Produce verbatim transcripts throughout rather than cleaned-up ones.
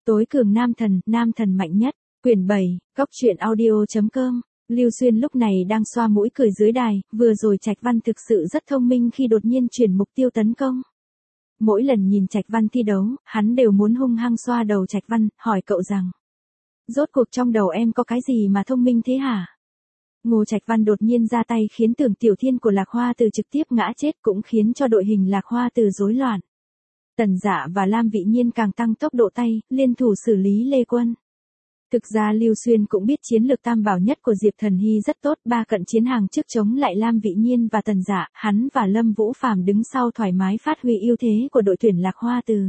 Tối cường nam thần, nam thần mạnh nhất. Quyển bảy, góc truyện audio chấm com. Lưu Xuyên lúc này đang xoa mũi cười dưới đài, vừa rồi Trạch Văn thực sự rất thông minh khi đột nhiên chuyển mục tiêu tấn công. Mỗi lần nhìn Trạch Văn thi đấu, hắn đều muốn hung hăng xoa đầu Trạch Văn, hỏi cậu rằng: rốt cuộc trong đầu em có cái gì mà thông minh thế hả? Ngô Trạch Văn đột nhiên ra tay khiến Tưởng Tiểu Thiên của Lạc Hoa Từ trực tiếp ngã chết, cũng khiến cho đội hình Lạc Hoa Từ rối loạn. Tần Dạ và Lam Vị Nhiên càng tăng tốc độ tay, liên thủ xử lý Lê Quân. Thực ra Lưu Xuyên cũng biết chiến lược tam bảo nhất của Diệp Thần Hy rất tốt, ba cận chiến hàng trước chống lại Lam Vị Nhiên và Tần Dạ, hắn và Lâm Vũ Phàm đứng sau thoải mái phát huy ưu thế của đội tuyển Lạc Hoa Từ.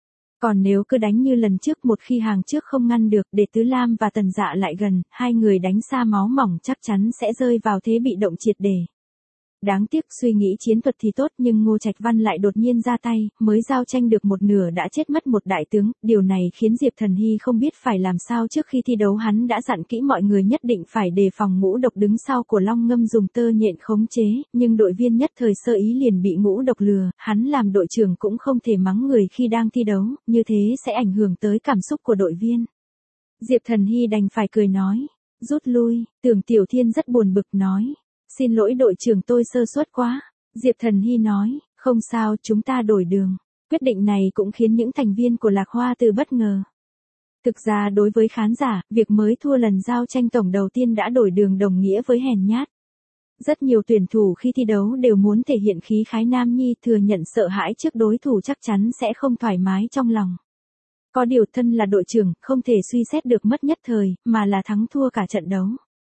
Còn nếu cứ đánh như lần trước, một khi hàng trước không ngăn được, để Tứ Lam và Tần Dạ lại gần, hai người đánh xa máu mỏng chắc chắn sẽ rơi vào thế bị động triệt để. Đáng tiếc suy nghĩ chiến thuật thì tốt, nhưng Ngô Trạch Văn lại đột nhiên ra tay, mới giao tranh được một nửa đã chết mất một đại tướng, điều này khiến Diệp Thần Hy không biết phải làm sao. Trước khi thi đấu hắn đã dặn kỹ mọi người nhất định phải đề phòng ngũ độc đứng sau của Long Ngâm dùng tơ nhện khống chế, nhưng đội viên nhất thời sơ ý liền bị ngũ độc lừa, hắn làm đội trưởng cũng không thể mắng người khi đang thi đấu, như thế sẽ ảnh hưởng tới cảm xúc của đội viên. Diệp Thần Hy đành phải cười nói, rút lui. Tưởng Tiểu Thiên rất buồn bực nói, xin lỗi đội trưởng, tôi sơ suất quá. Diệp Thần Hy nói, không sao, chúng ta đổi đường. Quyết định này cũng khiến những thành viên của Lạc Hoa Từ bất ngờ. Thực ra đối với khán giả, việc mới thua lần giao tranh tổng đầu tiên đã đổi đường đồng nghĩa với hèn nhát. Rất nhiều tuyển thủ khi thi đấu đều muốn thể hiện khí khái nam nhi, thừa nhận sợ hãi trước đối thủ chắc chắn sẽ không thoải mái trong lòng. Có điều thân là đội trưởng, không thể suy xét được mất nhất thời, mà là thắng thua cả trận đấu.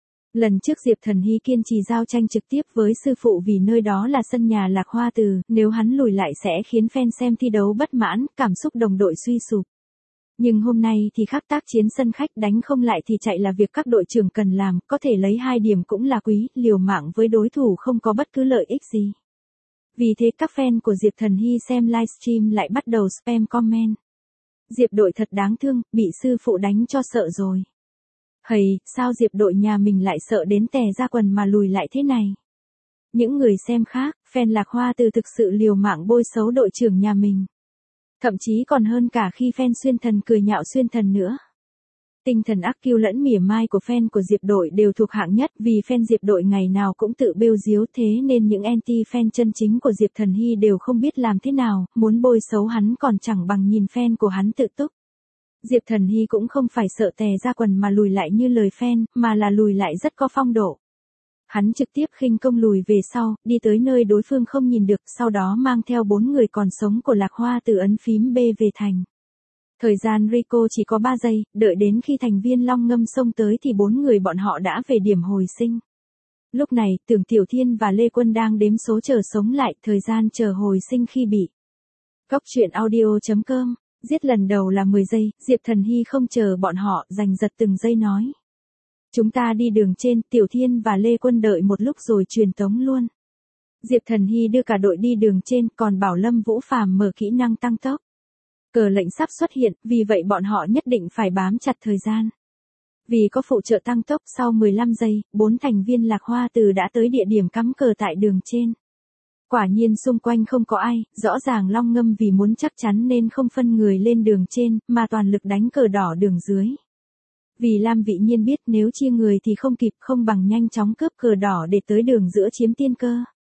Lần trước Diệp Thần Hy kiên trì giao tranh trực tiếp với sư phụ vì nơi đó là sân nhà Lạc Hoa Từ, nếu hắn lùi lại sẽ khiến fan xem thi đấu bất mãn, cảm xúc đồng đội suy sụp. Nhưng hôm nay thì khác, tác chiến sân khách, đánh không lại thì chạy là việc các đội trưởng cần làm, có thể lấy hai điểm cũng là quý, liều mạng với đối thủ không có bất cứ lợi ích gì. Vì thế các fan của Diệp Thần Hy xem livestream lại bắt đầu spam comment. Diệp đội thật đáng thương, bị sư phụ đánh cho sợ rồi. Hầy, sao Diệp đội nhà mình lại sợ đến tè ra quần mà lùi lại thế này? Những người xem khác, fan Lạc Hoa Từ thực sự liều mạng bôi xấu đội trưởng nhà mình. Thậm chí còn hơn cả khi fan Xuyên Thần cười nhạo Xuyên Thần nữa. Tinh thần ác kiêu lẫn mỉa mai của fan của Diệp đội đều thuộc hạng nhất, vì fan Diệp đội ngày nào cũng tự bêu diếu, thế nên những anti-fan chân chính của Diệp Thần Hy đều không biết làm thế nào, muốn bôi xấu hắn còn chẳng bằng nhìn fan của hắn tự túc. Diệp Thần Hy cũng không phải sợ tè ra quần mà lùi lại như lời fan, mà là lùi lại rất có phong độ. Hắn trực tiếp khinh công lùi về sau, đi tới nơi đối phương không nhìn được, sau đó mang theo bốn người còn sống của Lạc Hoa Từ ấn phím B về thành. Thời gian Rico chỉ có ba giây, đợi đến khi thành viên Long Ngâm xông tới thì bốn người bọn họ đã về điểm hồi sinh. Lúc này, Tưởng Tiểu Thiên và Lê Quân đang đếm số chờ sống lại, thời gian chờ hồi sinh khi bị. Góc truyện audio chấm com. Giết lần đầu là mười giây, Diệp Thần Hy không chờ bọn họ, giành giật từng giây nói. Chúng ta đi đường trên, Tiểu Thiên và Lê Quân đợi một lúc rồi truyền tống luôn. Diệp Thần Hy đưa cả đội đi đường trên, còn bảo Lâm Vũ Phàm mở kỹ năng tăng tốc. Cờ lệnh sắp xuất hiện, vì vậy bọn họ nhất định phải bám chặt thời gian. Vì có phụ trợ tăng tốc, sau mười lăm giây, bốn thành viên Lạc Hoa Từ đã tới địa điểm cắm cờ tại đường trên. Quả nhiên xung quanh không có ai, rõ ràng Long Ngâm vì muốn chắc chắn nên không phân người lên đường trên, mà toàn lực đánh cờ đỏ đường dưới. Vì Lam Vị Nhiên biết nếu chia người thì không kịp, không bằng nhanh chóng cướp cờ đỏ để tới đường giữa chiếm tiên cơ.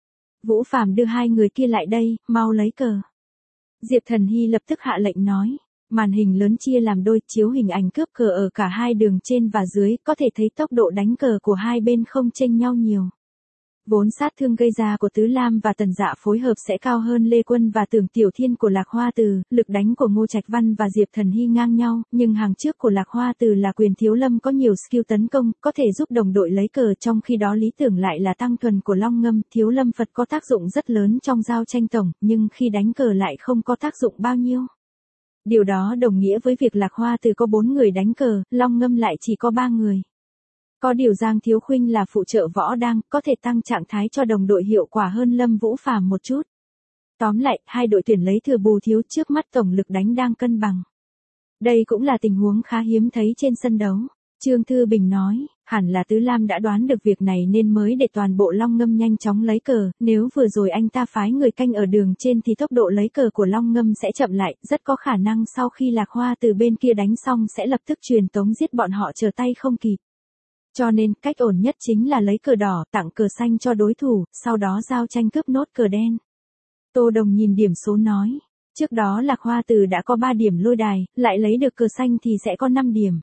Vũ Phàm đưa hai người kia lại đây, mau lấy cờ. Diệp Thần Hy lập tức hạ lệnh nói. Màn hình lớn chia làm đôi, chiếu hình ảnh cướp cờ ở cả hai đường trên và dưới, có thể thấy tốc độ đánh cờ của hai bên không chênh nhau nhiều. Vốn sát thương gây ra của Tứ Lam và Tần Dạ phối hợp sẽ cao hơn Lê Quân và Tưởng Tiểu Thiên của Lạc Hoa Từ, lực đánh của Ngô Trạch Văn và Diệp Thần Hy ngang nhau, nhưng hàng trước của Lạc Hoa Từ là Quyền Thiếu Lâm có nhiều skill tấn công, có thể giúp đồng đội lấy cờ, trong khi đó lý tưởng lại là Tăng Thuần của Long Ngâm. Thiếu Lâm Phật có tác dụng rất lớn trong giao tranh tổng, nhưng khi đánh cờ lại không có tác dụng bao nhiêu. Điều đó đồng nghĩa với việc Lạc Hoa Từ có bốn người đánh cờ, Long Ngâm lại chỉ có ba người. Có điều Giang Thiếu Khuynh là phụ trợ võ đang, có thể tăng trạng thái cho đồng đội hiệu quả hơn Lâm Vũ Phàm một chút. Tóm lại, hai đội tuyển lấy thừa bù thiếu, trước mắt tổng lực đánh đang cân bằng. Đây cũng là tình huống khá hiếm thấy trên sân đấu. Trương Thư Bình nói, hẳn là Tứ Lam đã đoán được việc này nên mới để toàn bộ Long Ngâm nhanh chóng lấy cờ, nếu vừa rồi anh ta phái người canh ở đường trên thì tốc độ lấy cờ của Long Ngâm sẽ chậm lại, rất có khả năng sau khi Lạc Hoa từ bên kia đánh xong sẽ lập tức truyền tống giết bọn họ trở tay không kịp. Cho nên, cách ổn nhất chính là lấy cờ đỏ, tặng cờ xanh cho đối thủ, sau đó giao tranh cướp nốt cờ đen. Tô Đồng nhìn điểm số nói, trước đó Lạc Hoa Từ đã có ba điểm lôi đài, lại lấy được cờ xanh thì sẽ có năm điểm.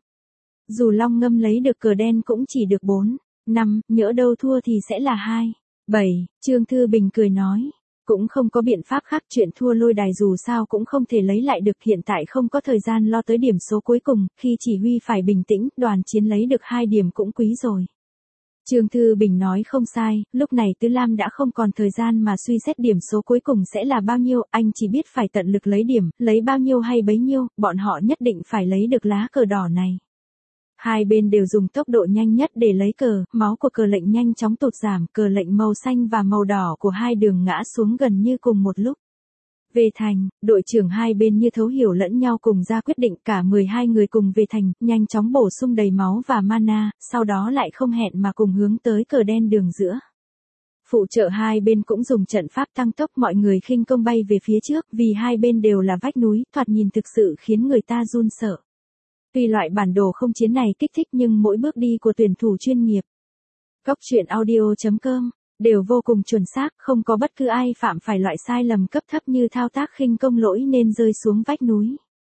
Dù Long Ngâm lấy được cờ đen cũng chỉ được bốn, năm, nhỡ đâu thua thì sẽ là hai, bảy, Trương Thư Bình cười nói. Cũng không có biện pháp khác, chuyện thua lôi đài dù sao cũng không thể lấy lại được, hiện tại không có thời gian lo tới điểm số cuối cùng, khi chỉ huy phải bình tĩnh, đoàn chiến lấy được hai điểm cũng quý rồi. Trương Thư Bình nói không sai, lúc này Tứ Lam đã không còn thời gian mà suy xét điểm số cuối cùng sẽ là bao nhiêu, anh chỉ biết phải tận lực lấy điểm, lấy bao nhiêu hay bấy nhiêu, bọn họ nhất định phải lấy được lá cờ đỏ này. Hai bên đều dùng tốc độ nhanh nhất để lấy cờ, máu của cờ lệnh nhanh chóng tụt giảm, cờ lệnh màu xanh và màu đỏ của hai đường ngã xuống gần như cùng một lúc. Về thành, đội trưởng hai bên như thấu hiểu lẫn nhau cùng ra quyết định, cả mười hai người cùng về thành, nhanh chóng bổ sung đầy máu và mana, sau đó lại không hẹn mà cùng hướng tới cờ đen đường giữa. Phụ trợ hai bên cũng dùng trận pháp tăng tốc, mọi người khinh công bay về phía trước, vì hai bên đều là vách núi, thoạt nhìn thực sự khiến người ta run sợ. Tuy loại bản đồ không chiến này kích thích nhưng mỗi bước đi của tuyển thủ chuyên nghiệp. Cốc truyện audio chấm com đều vô cùng chuẩn xác, không có bất cứ ai phạm phải loại sai lầm cấp thấp như thao tác khinh công lỗi nên rơi xuống vách núi.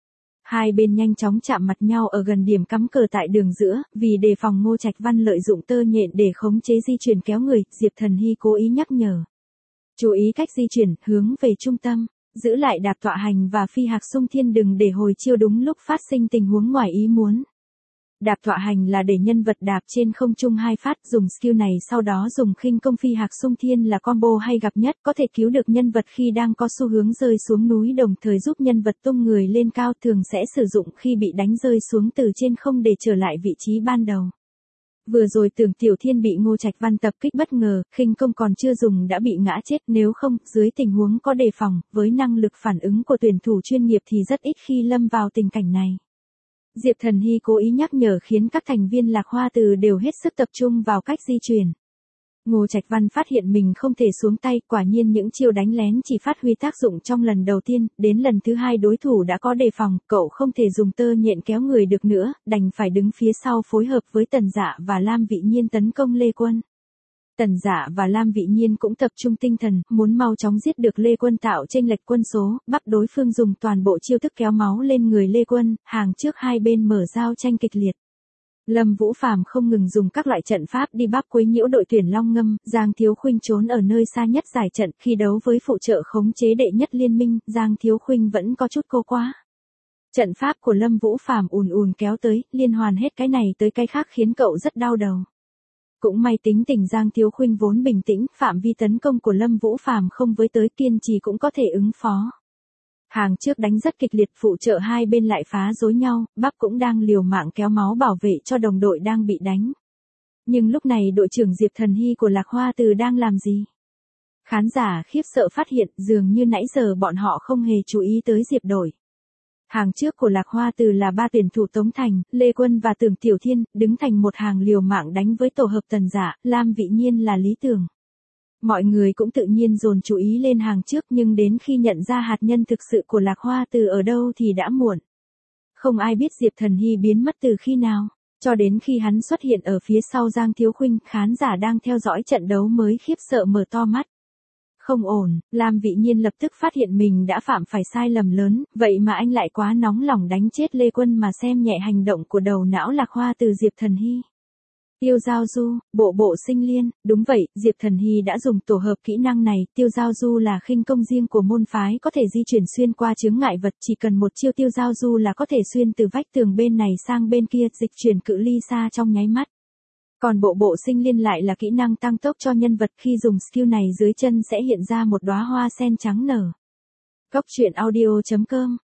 Hai bên nhanh chóng chạm mặt nhau ở gần điểm cắm cờ tại đường giữa, vì đề phòng Ngô Trạch Văn lợi dụng tơ nhện để khống chế di chuyển kéo người, Diệp Thần Hy cố ý nhắc nhở. Chú ý cách di chuyển, hướng về trung tâm. Giữ lại đạp tọa hành và phi hạc xung thiên, đừng để hồi chiêu đúng lúc phát sinh tình huống ngoài ý muốn. Đạp tọa hành là để nhân vật đạp trên không trung hai phát, dùng skill này sau đó dùng khinh công phi hạc xung thiên là combo hay gặp nhất, có thể cứu được nhân vật khi đang có xu hướng rơi xuống núi, đồng thời giúp nhân vật tung người lên cao, thường sẽ sử dụng khi bị đánh rơi xuống từ trên không để trở lại vị trí ban đầu. Vừa rồi Tưởng Tiểu Thiên bị Ngô Trạch Văn tập kích bất ngờ, khinh công còn chưa dùng đã bị ngã chết, nếu không, dưới tình huống có đề phòng, với năng lực phản ứng của tuyển thủ chuyên nghiệp thì rất ít khi lâm vào tình cảnh này. Diệp Thần Hy cố ý nhắc nhở khiến các thành viên Lạc Hoa Từ đều hết sức tập trung vào cách di chuyển. Ngô Trạch Văn phát hiện mình không thể xuống tay, quả nhiên những chiêu đánh lén chỉ phát huy tác dụng trong lần đầu tiên, đến lần thứ hai đối thủ đã có đề phòng, cậu không thể dùng tơ nhện kéo người được nữa, đành phải đứng phía sau phối hợp với Tần Dạ và Lam Vị Nhiên tấn công Lê Quân. Tần Dạ và Lam Vị Nhiên cũng tập trung tinh thần, muốn mau chóng giết được Lê Quân tạo chênh lệch quân số, bắt đối phương dùng toàn bộ chiêu thức kéo máu lên người Lê Quân, hàng trước hai bên mở giao tranh kịch liệt. Lâm Vũ Phàm không ngừng dùng các loại trận pháp đi bắp quấy nhiễu đội tuyển Long Ngâm, Giang Thiếu Khuynh trốn ở nơi xa nhất giải trận, khi đấu với phụ trợ khống chế đệ nhất liên minh, Giang Thiếu Khuynh vẫn có chút cô quá. Trận pháp của Lâm Vũ Phàm ùn ùn kéo tới, liên hoàn hết cái này tới cái khác khiến cậu rất đau đầu. Cũng may tính tình Giang Thiếu Khuynh vốn bình tĩnh, phạm vi tấn công của Lâm Vũ Phàm không với tới, kiên trì cũng có thể ứng phó. Hàng trước đánh rất kịch liệt, phụ trợ hai bên lại phá rối nhau, Bắp cũng đang liều mạng kéo máu bảo vệ cho đồng đội đang bị đánh. Nhưng lúc này đội trưởng Diệp Thần Hy của Lạc Hoa Từ đang làm gì? Khán giả khiếp sợ phát hiện dường như nãy giờ bọn họ không hề chú ý tới Diệp đội. Hàng trước của Lạc Hoa Từ là ba tuyển thủ Tống Thành, Lê Quân và Tưởng Tiểu Thiên, đứng thành một hàng liều mạng đánh với tổ hợp Tần Dạ, Lam Vị Nhiên là Lý Tưởng. Mọi người cũng tự nhiên dồn chú ý lên hàng trước, nhưng đến khi nhận ra hạt nhân thực sự của Lạc Hoa Từ ở đâu thì đã muộn. Không ai biết Diệp Thần Hy biến mất từ khi nào, cho đến khi hắn xuất hiện ở phía sau Giang Thiếu Khuynh, khán giả đang theo dõi trận đấu mới khiếp sợ mở to mắt. Không ổn, Lam Vị Nhiên lập tức phát hiện mình đã phạm phải sai lầm lớn, vậy mà anh lại quá nóng lòng đánh chết Lê Quân mà xem nhẹ hành động của đầu não Lạc Hoa Từ Diệp Thần Hy. Tiêu Giao Du, bộ bộ sinh liên, đúng vậy, Diệp Thần Hy đã dùng tổ hợp kỹ năng này, Tiêu Giao Du là khinh công riêng của môn phái, có thể di chuyển xuyên qua chướng ngại vật, chỉ cần một chiêu Tiêu Giao Du là có thể xuyên từ vách tường bên này sang bên kia, dịch chuyển cự ly xa trong nháy mắt. Còn bộ bộ sinh liên lại là kỹ năng tăng tốc cho nhân vật, khi dùng skill này dưới chân sẽ hiện ra một đóa hoa sen trắng nở. Cốc truyện audio chấm com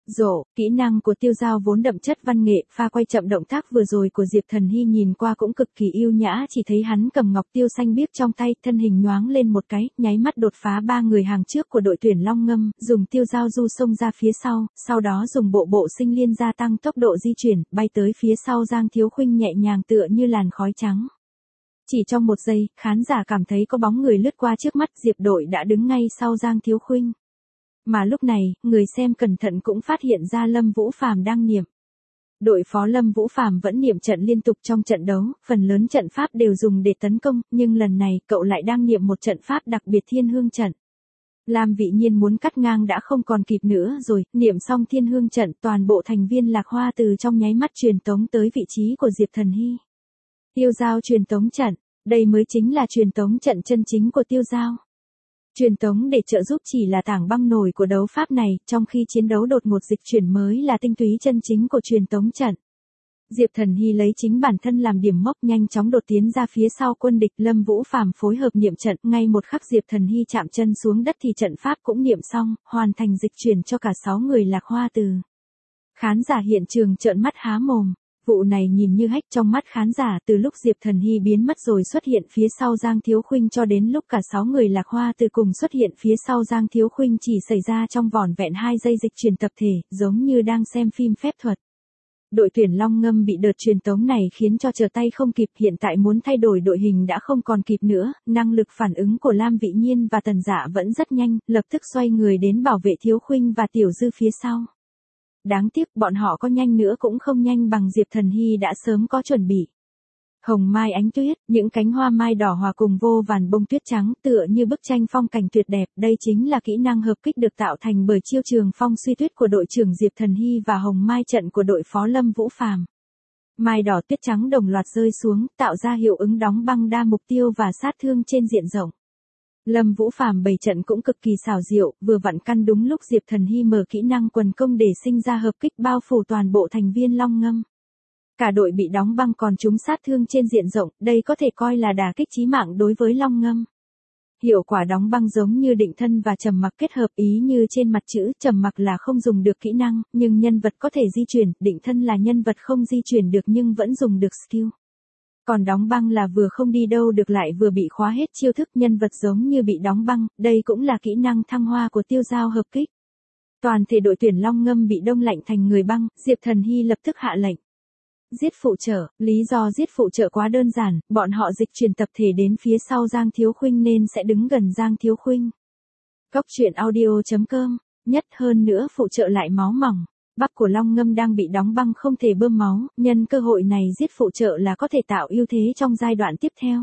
Rổ, kỹ năng của Tiêu Dao vốn đậm chất văn nghệ, pha quay chậm động tác vừa rồi của Diệp Thần Hy nhìn qua cũng cực kỳ yêu nhã, chỉ thấy hắn cầm ngọc tiêu xanh biếc trong tay, thân hình nhoáng lên một cái, nháy mắt đột phá ba người hàng trước của đội tuyển Long Ngâm, dùng Tiêu Dao du xông ra phía sau, sau đó dùng bộ bộ sinh liên gia tăng tốc độ di chuyển, bay tới phía sau Giang Thiếu Khuynh nhẹ nhàng tựa như làn khói trắng. Chỉ trong một giây, khán giả cảm thấy có bóng người lướt qua trước mắt, Diệp đội đã đứng ngay sau Giang Thiếu Khuynh. Mà lúc này, người xem cẩn thận cũng phát hiện ra Lâm Vũ Phàm đang niệm. Đội phó Lâm Vũ Phàm vẫn niệm trận liên tục trong trận đấu, phần lớn trận pháp đều dùng để tấn công, nhưng lần này cậu lại đang niệm một trận pháp đặc biệt Thiên Hương trận. Lam Vị Nhiên muốn cắt ngang đã không còn kịp nữa rồi, niệm xong Thiên Hương trận, toàn bộ thành viên Lạc Hoa từ trong nháy mắt truyền tống tới vị trí của Diệp Thần Hy. Tiêu Dao truyền tống trận, đây mới chính là truyền tống trận chân chính của Tiêu Dao. Truyền tống để trợ giúp chỉ là tảng băng nổi của đấu pháp này, trong khi chiến đấu đột ngột dịch chuyển mới là tinh túy chân chính của truyền tống trận. Diệp Thần Hy lấy chính bản thân làm điểm mốc, nhanh chóng đột tiến ra phía sau quân địch. Lâm Vũ Phàm phối hợp niệm trận, ngay một khắc Diệp Thần Hy chạm chân xuống đất thì trận pháp cũng niệm xong, hoàn thành dịch chuyển cho cả sáu người Lạc Hoa từ. Khán giả hiện trường trợn mắt há mồm. Vụ này nhìn như hách trong mắt khán giả, từ lúc Diệp Thần Hy biến mất rồi xuất hiện phía sau Giang Thiếu Khuynh cho đến lúc cả sáu người Lạc Hoa từ cùng xuất hiện phía sau Giang Thiếu Khuynh chỉ xảy ra trong vỏn vẹn hai giây dịch chuyển tập thể, giống như đang xem phim phép thuật. Đội tuyển Long Ngâm bị đợt truyền tống này khiến cho trở tay không kịp, hiện tại muốn thay đổi đội hình đã không còn kịp nữa, năng lực phản ứng của Lam Vị Nhiên và Tần Dạ vẫn rất nhanh, lập tức xoay người đến bảo vệ Thiếu Khuynh và Tiểu Dư phía sau. Đáng tiếc bọn họ có nhanh nữa cũng không nhanh bằng Diệp Thần Hy đã sớm có chuẩn bị. Hồng mai ánh tuyết, những cánh hoa mai đỏ hòa cùng vô vàn bông tuyết trắng tựa như bức tranh phong cảnh tuyệt đẹp, đây chính là kỹ năng hợp kích được tạo thành bởi chiêu trường phong suy tuyết của đội trưởng Diệp Thần Hy và hồng mai trận của đội phó Lâm Vũ Phàm. Mai đỏ tuyết trắng đồng loạt rơi xuống, tạo ra hiệu ứng đóng băng đa mục tiêu và sát thương trên diện rộng. Lâm Vũ Phàm bày trận cũng cực kỳ xảo diệu, vừa vặn căn đúng lúc Diệp Thần Hy mở kỹ năng quần công để sinh ra hợp kích bao phủ toàn bộ thành viên Long Ngâm. Cả đội bị đóng băng còn chúng sát thương trên diện rộng, đây có thể coi là đả kích chí mạng đối với Long Ngâm. Hiệu quả đóng băng giống như định thân và trầm mặc kết hợp, ý như trên mặt chữ, trầm mặc là không dùng được kỹ năng, nhưng nhân vật có thể di chuyển, định thân là nhân vật không di chuyển được nhưng vẫn dùng được skill. Còn đóng băng là vừa không đi đâu được lại vừa bị khóa hết chiêu thức, nhân vật giống như bị đóng băng, đây cũng là kỹ năng thăng hoa của Tiêu Dao hợp kích. Toàn thể đội tuyển Long Ngâm bị đông lạnh thành người băng, Diệp Thần Hy lập tức hạ lệnh. Giết phụ trợ, lý do giết phụ trợ quá đơn giản, bọn họ dịch chuyển tập thể đến phía sau Giang Thiếu Khuynh nên sẽ đứng gần Giang Thiếu Khuynh. Cốc truyện audio chấm com, nhất hơn nữa phụ trợ lại máu mỏng. Bắp của Long Ngâm đang bị đóng băng không thể bơm máu, nhân cơ hội này giết phụ trợ là có thể tạo ưu thế trong giai đoạn tiếp theo.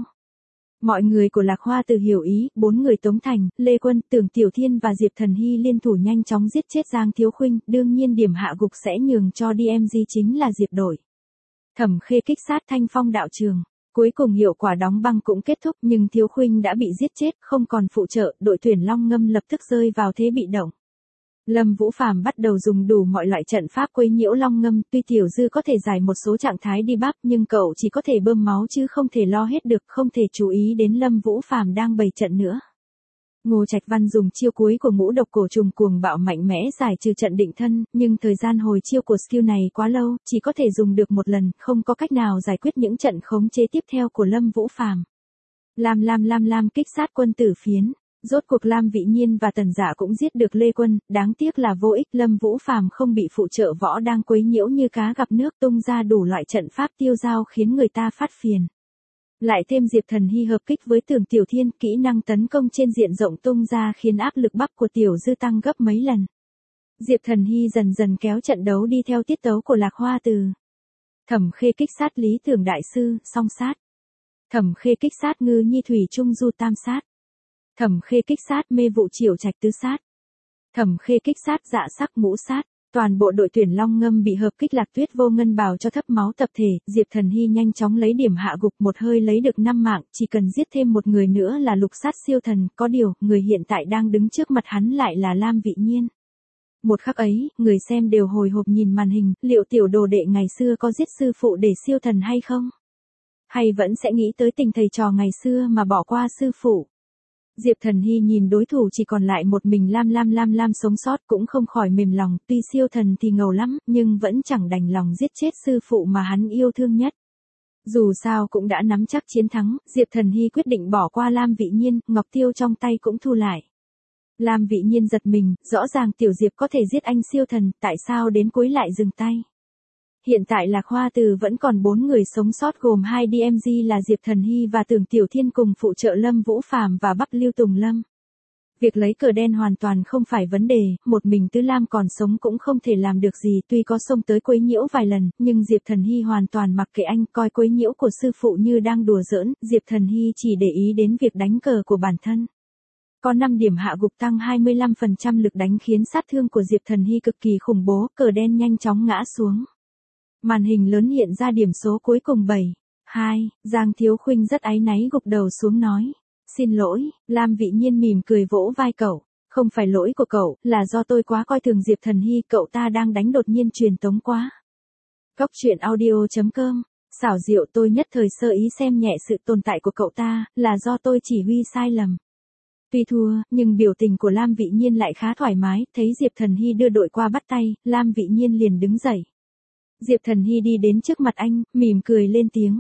Mọi người của Lạc Hoa từ hiểu ý, bốn người Tống Thành, Lê Quân, Tưởng Tiểu Thiên và Diệp Thần Hy liên thủ nhanh chóng giết chết Giang Thiếu Khuynh, đương nhiên điểm hạ gục sẽ nhường cho đê em giê chính là Diệp đội. Thẩm Khê kích sát Thanh Phong đạo trường. Cuối cùng hiệu quả đóng băng cũng kết thúc nhưng Thiếu Khuynh đã bị giết chết, không còn phụ trợ, đội tuyển Long Ngâm lập tức rơi vào thế bị động. Lâm Vũ Phàm bắt đầu dùng đủ mọi loại trận pháp quấy nhiễu Long Ngâm, tuy Tiểu Dư có thể giải một số trạng thái đi bắp nhưng cậu chỉ có thể bơm máu chứ không thể lo hết được, không thể chú ý đến Lâm Vũ Phàm đang bày trận nữa. Ngô Trạch Văn dùng chiêu cuối của ngũ độc cổ trùng cuồng bạo mạnh mẽ giải trừ trận định thân, nhưng thời gian hồi chiêu của skill này quá lâu, chỉ có thể dùng được một lần, không có cách nào giải quyết những trận khống chế tiếp theo của Lâm Vũ Phàm. Lam Lam Lam Lam kích sát quân tử phiến. Rốt cuộc Lam Vị Nhiên và Tần Dạ cũng giết được Lê Quân, đáng tiếc là vô ích, Lâm Vũ Phàm không bị phụ trợ võ đang quấy nhiễu như cá gặp nước tung ra đủ loại trận pháp Tiêu Dao khiến người ta phát phiền. Lại thêm Diệp Thần Hy hợp kích với Tưởng Tiểu Thiên, kỹ năng tấn công trên diện rộng tung ra khiến áp lực bắp của Tiểu Dư tăng gấp mấy lần. Diệp Thần Hy dần dần kéo trận đấu đi theo tiết tấu của Lạc Hoa từ. Thẩm Khê kích sát Lý Tưởng Đại Sư, song sát. Thẩm Khê kích sát Ngư Nhi Thủy Trung Du tam sát. Thẩm Khê kích sát Mê Vụ Triều Trạch tứ sát. Thẩm Khê kích sát Dạ Sắc ngũ sát. Toàn bộ đội tuyển Long Ngâm bị hợp kích Lạc Tuyết Vô Ngân bào cho thấp máu tập thể, Diệp Thần Hy nhanh chóng lấy điểm hạ gục, một hơi lấy được năm mạng, chỉ cần giết thêm một người nữa là lục sát siêu thần, có điều, người hiện tại đang đứng trước mặt hắn lại là Lam Vị Nhiên. Một khắc ấy, người xem đều hồi hộp nhìn màn hình, liệu tiểu đồ đệ ngày xưa có giết sư phụ để siêu thần hay không? Hay vẫn sẽ nghĩ tới tình thầy trò ngày xưa mà bỏ qua sư phụ? Diệp Thần Hy nhìn đối thủ chỉ còn lại một mình Lam Lam Lam Lam sống sót cũng không khỏi mềm lòng, tuy siêu thần thì ngầu lắm, nhưng vẫn chẳng đành lòng giết chết sư phụ mà hắn yêu thương nhất. Dù sao cũng đã nắm chắc chiến thắng, Diệp Thần Hy quyết định bỏ qua Lam Vị Nhiên, ngọc tiêu trong tay cũng thu lại. Lam Vị Nhiên giật mình, rõ ràng Tiểu Diệp có thể giết anh siêu thần, tại sao đến cuối lại dừng tay? Hiện tại Lạc Hoa Từ vẫn còn bốn người sống sót gồm hai đê em giê là Diệp Thần Hy và Tưởng Tiểu Thiên cùng phụ trợ Lâm Vũ Phàm và Bắc Lưu Tùng Lâm. Việc lấy cờ đen hoàn toàn không phải vấn đề, một mình Tứ Lam còn sống cũng không thể làm được gì, tuy có xông tới quấy nhiễu vài lần, nhưng Diệp Thần Hy hoàn toàn mặc kệ anh, coi quấy nhiễu của sư phụ như đang đùa giỡn, Diệp Thần Hy chỉ để ý đến việc đánh cờ của bản thân. Có năm điểm hạ gục tăng hai mươi lăm phần trăm lực đánh khiến sát thương của Diệp Thần Hy cực kỳ khủng bố, cờ đen nhanh chóng ngã xuống. Màn hình lớn hiện ra điểm số cuối cùng bảy, hai, Giang Thiếu Khuynh rất áy náy gục đầu xuống nói. Xin lỗi, Lam Vị Nhiên mỉm cười vỗ vai cậu. Không phải lỗi của cậu, là do tôi quá coi thường Diệp Thần Hy, cậu ta đang đánh đột nhiên truyền tống quá. Góc truyện audio chấm com, xảo diệu tôi nhất thời sơ ý xem nhẹ sự tồn tại của cậu ta, là do tôi chỉ huy sai lầm. Tuy thua, nhưng biểu tình của Lam Vị Nhiên lại khá thoải mái, thấy Diệp Thần Hy đưa đội qua bắt tay, Lam Vị Nhiên liền đứng dậy. Diệp Thần Hy đi đến trước mặt anh, mỉm cười lên tiếng.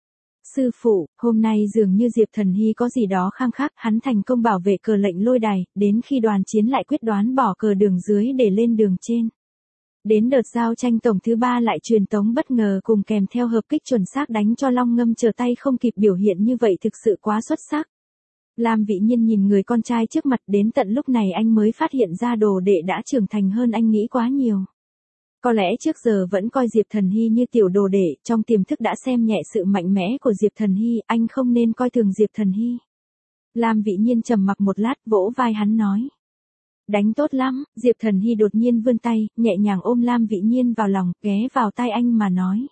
Sư phụ, hôm nay dường như Diệp Thần Hy có gì đó khăng khắc, hắn thành công bảo vệ cờ lệnh lôi đài, đến khi đoàn chiến lại quyết đoán bỏ cờ đường dưới để lên đường trên. Đến đợt giao tranh tổng thứ ba lại truyền tống bất ngờ cùng kèm theo hợp kích chuẩn xác đánh cho Long Ngâm trở tay không kịp, biểu hiện như vậy thực sự quá xuất sắc. Lam Vị Nhiên nhìn người con trai trước mặt, đến tận lúc này anh mới phát hiện ra đồ đệ đã trưởng thành hơn anh nghĩ quá nhiều. Có lẽ trước giờ vẫn coi Diệp Thần Hy như tiểu đồ đệ, trong tiềm thức đã xem nhẹ sự mạnh mẽ của Diệp Thần Hy, anh không nên coi thường Diệp Thần Hy. Lam Vị Nhiên trầm mặc một lát, vỗ vai hắn nói. Đánh tốt lắm, Diệp Thần Hy đột nhiên vươn tay, nhẹ nhàng ôm Lam Vị Nhiên vào lòng, ghé vào tai anh mà nói.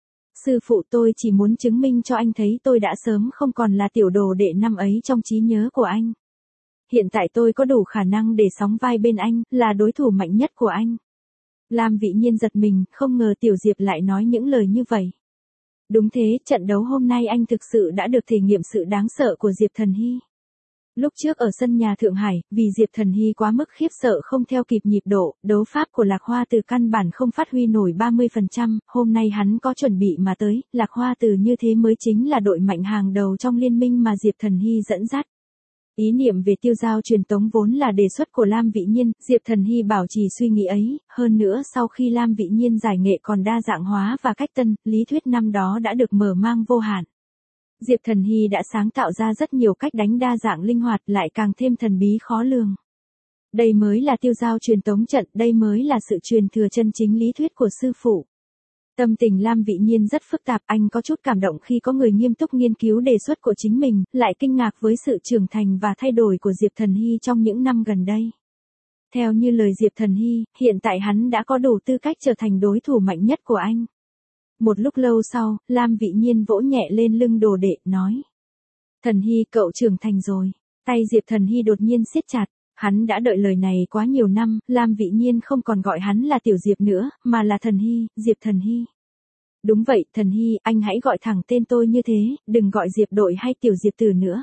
Sư phụ, tôi chỉ muốn chứng minh cho anh thấy tôi đã sớm không còn là tiểu đồ đệ năm ấy trong trí nhớ của anh. Hiện tại tôi có đủ khả năng để sóng vai bên anh, là đối thủ mạnh nhất của anh. Lam Vị Nhiên giật mình, không ngờ Tiểu Diệp lại nói những lời như vậy. Đúng thế, trận đấu hôm nay anh thực sự đã được thể nghiệm sự đáng sợ của Diệp Thần Hy. Lúc trước ở sân nhà Thượng Hải, vì Diệp Thần Hy quá mức khiếp sợ không theo kịp nhịp độ, đấu pháp của Lạc Hoa Từ căn bản không phát huy nổi ba mươi phần trăm, hôm nay hắn có chuẩn bị mà tới, Lạc Hoa Từ như thế mới chính là đội mạnh hàng đầu trong liên minh mà Diệp Thần Hy dẫn dắt. Ý niệm về tiêu giao truyền tống vốn là đề xuất của Lam Vị Nhiên, Diệp Thần Hy bảo trì suy nghĩ ấy, hơn nữa sau khi Lam Vị Nhiên giải nghệ còn đa dạng hóa và cách tân, lý thuyết năm đó đã được mở mang vô hạn. Diệp Thần Hy đã sáng tạo ra rất nhiều cách đánh đa dạng linh hoạt, lại càng thêm thần bí khó lường. Đây mới là tiêu giao truyền tống trận, đây mới là sự truyền thừa chân chính lý thuyết của sư phụ. Tâm tình Lam Vị Nhiên rất phức tạp, anh có chút cảm động khi có người nghiêm túc nghiên cứu đề xuất của chính mình, lại kinh ngạc với sự trưởng thành và thay đổi của Diệp Thần Hy trong những năm gần đây. Theo như lời Diệp Thần Hy, hiện tại hắn đã có đủ tư cách trở thành đối thủ mạnh nhất của anh. Một lúc lâu sau, Lam Vị Nhiên vỗ nhẹ lên lưng đồ đệ, nói. Thần Hy, cậu trưởng thành rồi. Tay Diệp Thần Hy đột nhiên siết chặt. Hắn đã đợi lời này quá nhiều năm, Lam Vị Nhiên không còn gọi hắn là Tiểu Diệp nữa, mà là Thần Hy, Diệp Thần Hy. Đúng vậy, Thần Hy, anh hãy gọi thẳng tên tôi như thế, đừng gọi Diệp đội hay Tiểu Diệp Tử nữa.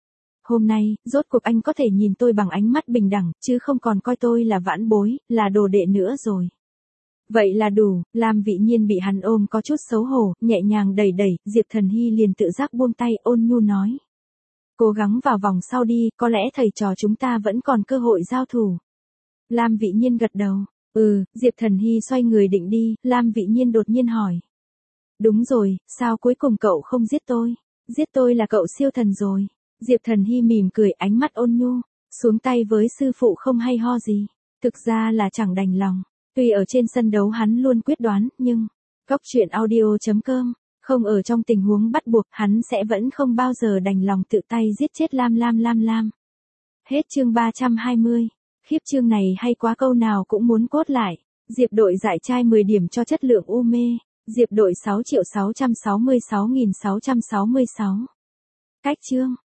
Hôm nay, rốt cuộc anh có thể nhìn tôi bằng ánh mắt bình đẳng, chứ không còn coi tôi là vãn bối, là đồ đệ nữa rồi. Vậy là đủ, Lam Vị Nhiên bị hắn ôm có chút xấu hổ, nhẹ nhàng đẩy đẩy, Diệp Thần Hy liền tự giác buông tay, ôn nhu nói. Cố gắng vào vòng sau đi, có lẽ thầy trò chúng ta vẫn còn cơ hội giao thủ. Lam Vị Nhiên gật đầu. Ừ, Diệp Thần Hy xoay người định đi, Lam Vị Nhiên đột nhiên hỏi. Đúng rồi, sao cuối cùng cậu không giết tôi? Giết tôi là cậu siêu thần rồi. Diệp Thần Hy mỉm cười, ánh mắt ôn nhu, xuống tay với sư phụ không hay ho gì. Thực ra là chẳng đành lòng. Tuy ở trên sân đấu hắn luôn quyết đoán, nhưng góc truyện audio chấm com, không ở trong tình huống bắt buộc, hắn sẽ vẫn không bao giờ đành lòng tự tay giết chết Lam Lam Lam Lam. Hết chương ba trăm hai mươi. Khiếp, chương này hay quá, câu nào cũng muốn cốt lại. Diệp đội giải trai mười điểm cho chất lượng u mê. Diệp đội sáu triệu sáu trăm sáu mươi sáu nghìn sáu trăm sáu mươi sáu. Cách chương.